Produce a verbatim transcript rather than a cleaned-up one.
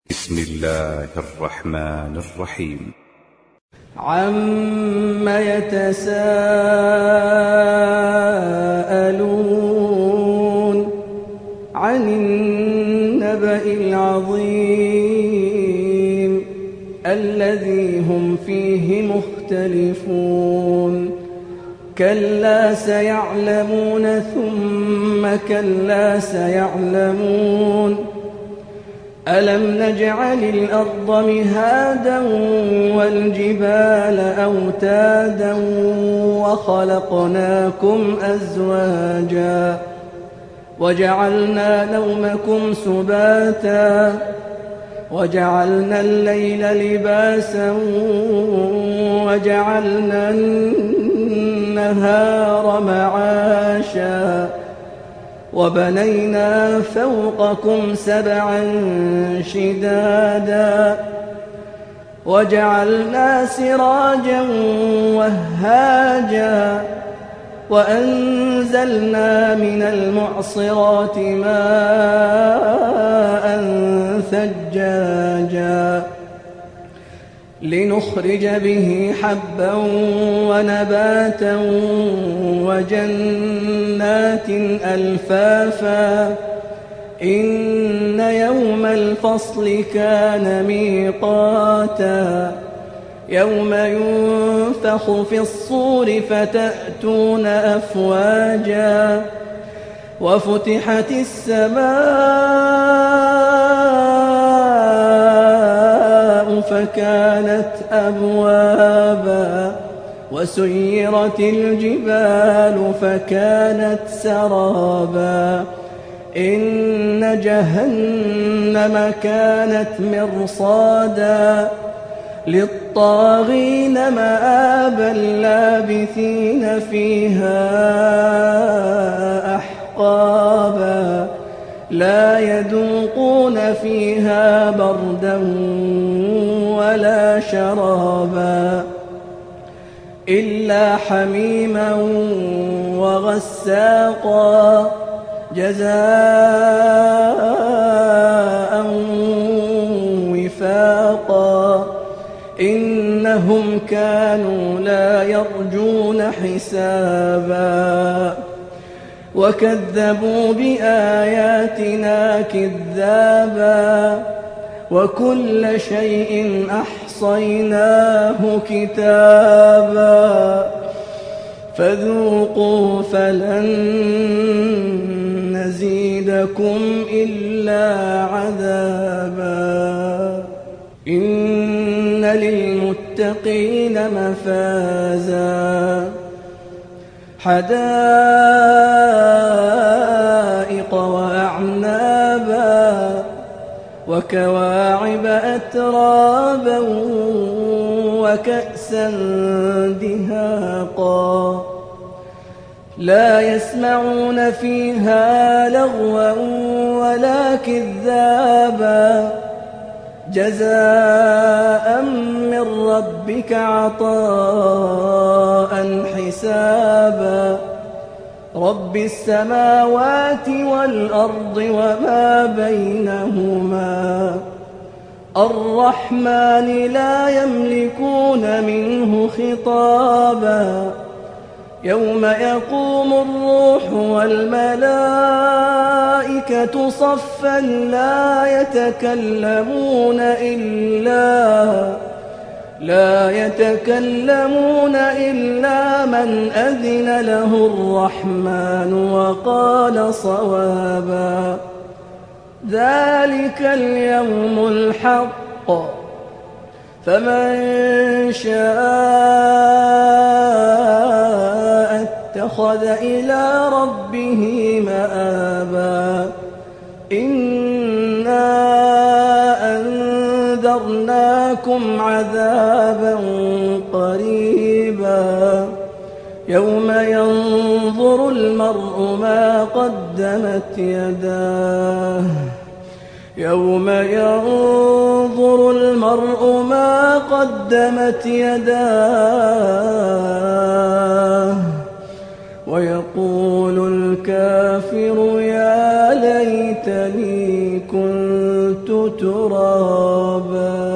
بسم الله الرحمن الرحيم. عَمَّ يتساءلون عن النبأ العظيم الذي هم فيه مختلفون كلا سيعلمون ثم كلا سيعلمون ألم نجعل الأرض مهادا والجبال أوتادا وخلقناكم أزواجا وجعلنا نومكم سباتا وجعلنا الليل لباسا وجعلنا النهار معاشا وبنينا فوقكم سبعا شدادا وجعلنا سراجا وهاجا وأنزلنا من المعصرات ماء ثجاجا لنخرج به حبا ونباتا وجنات ألفافا إن يوم الفصل كان ميقاتا يوم ينفخ في الصور فتأتون أفواجا وفتحت السماء فكانت أبوابا وسيرت الجبال فكانت سرابا إن جهنم كانت مرصادا للطاغين مآبا لابثين فيها أحقابا لا يذوقون فيها بردا ولا شرابا إلا حميما وغساقا جزاء وفاقا إنهم كانوا لا يرجون حسابا وكذبوا بآياتنا كذابا وكل شيء أحصيناه كتابا فذوقوا فلن نزيدكم إلا عذابا إن للمتقين مفازا حدائق وأعنابا وكواعب أترابا وكأسا دهاقا لا يسمعون فيها لغوا ولا كذابا جزاء من ربك عطاء حسابا رب السماوات والأرض وما بينهما الرحمن لا يملكون منه خطابا يوم يقوم الروح والملائكة صفا لا يتكلمون إلا لا يتكلمون إلا من أذن له الرحمن وقال صوابا ذلك اليوم الحق فمن شاء اتخذ إلى ربه مآبا إنا أنذرناكم عذابا قريبا يوم ينظر المرء ما قدمت يداه يوم ينظر المرء ما قدمت يداه ويقول الكافر يا ليتني كنت ترابا.